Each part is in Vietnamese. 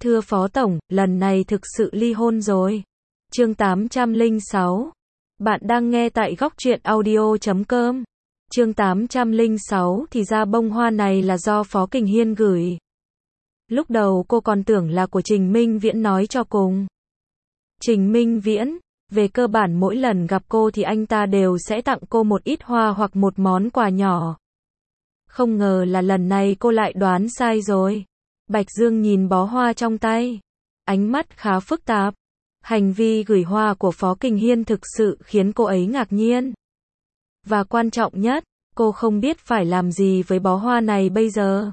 Thưa Phó Tổng, lần này thực sự ly hôn rồi. Chương 806. Bạn đang nghe tại góc truyện audio.com. Chương 806 thì ra bông hoa này là do Phó Kình Hiên gửi. Lúc đầu cô còn tưởng là của Trình Minh Viễn nói cho cùng. Trình Minh Viễn, về cơ bản mỗi lần gặp cô thì anh ta đều sẽ tặng cô một ít hoa hoặc một món quà nhỏ. Không ngờ là lần này cô lại đoán sai rồi. Bạch Dương nhìn bó hoa trong tay, ánh mắt khá phức tạp. Hành vi gửi hoa của Phó Kình Hiên thực sự khiến cô ấy ngạc nhiên. Và quan trọng nhất, cô không biết phải làm gì với bó hoa này bây giờ.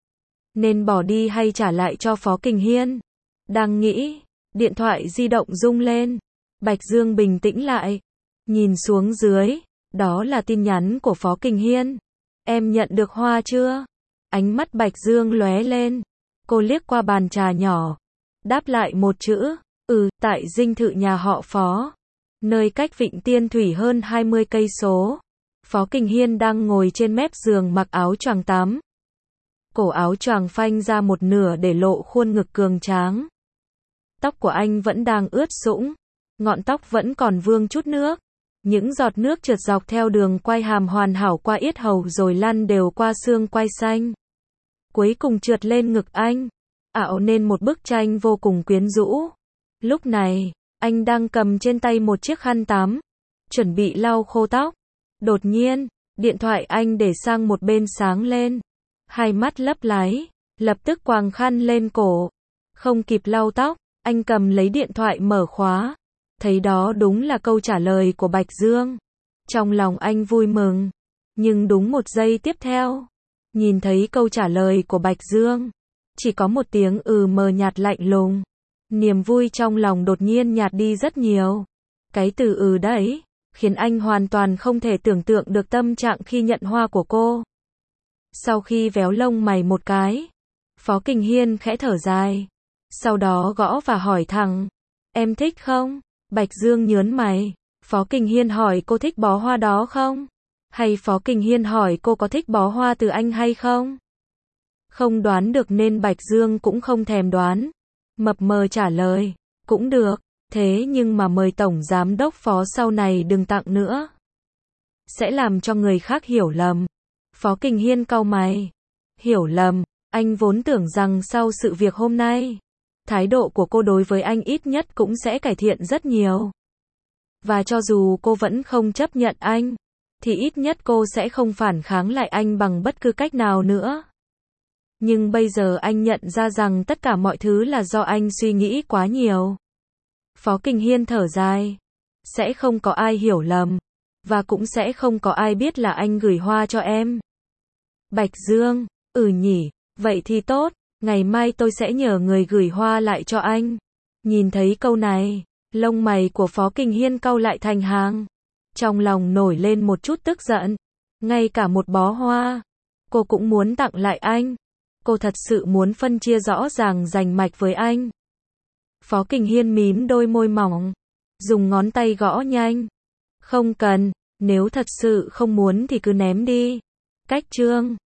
Nên bỏ đi hay trả lại cho Phó Kình Hiên? Đang nghĩ, điện thoại di động rung lên. Bạch Dương bình tĩnh lại, nhìn xuống dưới, đó là tin nhắn của Phó Kình Hiên. Em nhận được hoa chưa? Ánh mắt Bạch Dương lóe lên. Cô liếc qua bàn trà nhỏ, đáp lại một chữ, tại dinh thự nhà họ Phó, nơi cách Vịnh Tiên Thủy hơn 20 cây số. Phó Kình Hiên đang ngồi trên mép giường mặc áo choàng tắm. Cổ áo choàng phanh ra một nửa để lộ khuôn ngực cường tráng. Tóc của anh vẫn đang ướt sũng, ngọn tóc vẫn còn vương chút nước. Những giọt nước trượt dọc theo đường quai hàm hoàn hảo qua yết hầu rồi lăn đều qua xương quai xanh. Cuối cùng trượt lên ngực anh, ảo nên một bức tranh vô cùng quyến rũ. Lúc này, anh đang cầm trên tay một chiếc khăn tắm, chuẩn bị lau khô tóc. Đột nhiên, điện thoại anh để sang một bên sáng lên. Hai mắt lấp láy, lập tức quàng khăn lên cổ. Không kịp lau tóc, anh cầm lấy điện thoại mở khóa. Thấy đó đúng là câu trả lời của Bạch Dương. Trong lòng anh vui mừng. Nhưng đúng một giây tiếp theo, nhìn thấy câu trả lời của Bạch Dương, chỉ có một tiếng mờ nhạt lạnh lùng. Niềm vui trong lòng đột nhiên nhạt đi rất nhiều. Cái từ đấy, khiến anh hoàn toàn không thể tưởng tượng được tâm trạng khi nhận hoa của cô. Sau khi véo lông mày một cái, Phó Kình Hiên khẽ thở dài. Sau đó gõ và hỏi thẳng, em thích không? Bạch Dương nhớn mày. Phó Kình Hiên hỏi cô thích bó hoa đó không? Hay Phó Kình Hiên hỏi cô có thích bó hoa từ anh hay không? Không đoán được nên Bạch Dương cũng không thèm đoán. Mập mờ trả lời, cũng được, thế nhưng mà mời Tổng Giám đốc Phó sau này đừng tặng nữa. Sẽ làm cho người khác hiểu lầm. Phó Kình Hiên cau mày. Hiểu lầm, anh vốn tưởng rằng sau sự việc hôm nay, thái độ của cô đối với anh ít nhất cũng sẽ cải thiện rất nhiều. Và cho dù cô vẫn không chấp nhận anh, thì ít nhất cô sẽ không phản kháng lại anh bằng bất cứ cách nào nữa. Nhưng bây giờ anh nhận ra rằng tất cả mọi thứ là do anh suy nghĩ quá nhiều. Phó Kình Hiên thở dài. Sẽ không có ai hiểu lầm. Và cũng sẽ không có ai biết là anh gửi hoa cho em. Bạch Dương, nhỉ, vậy thì tốt. Ngày mai tôi sẽ nhờ người gửi hoa lại cho anh. Nhìn thấy câu này, lông mày của Phó Kình Hiên cau lại thành hàng. Trong lòng nổi lên một chút tức giận. Ngay cả một bó hoa, cô cũng muốn tặng lại anh. Cô thật sự muốn phân chia rõ ràng rành mạch với anh. Phó Kình Hiên mím đôi môi mỏng, dùng ngón tay gõ nhanh. Không cần, nếu thật sự không muốn thì cứ ném đi. Cách chương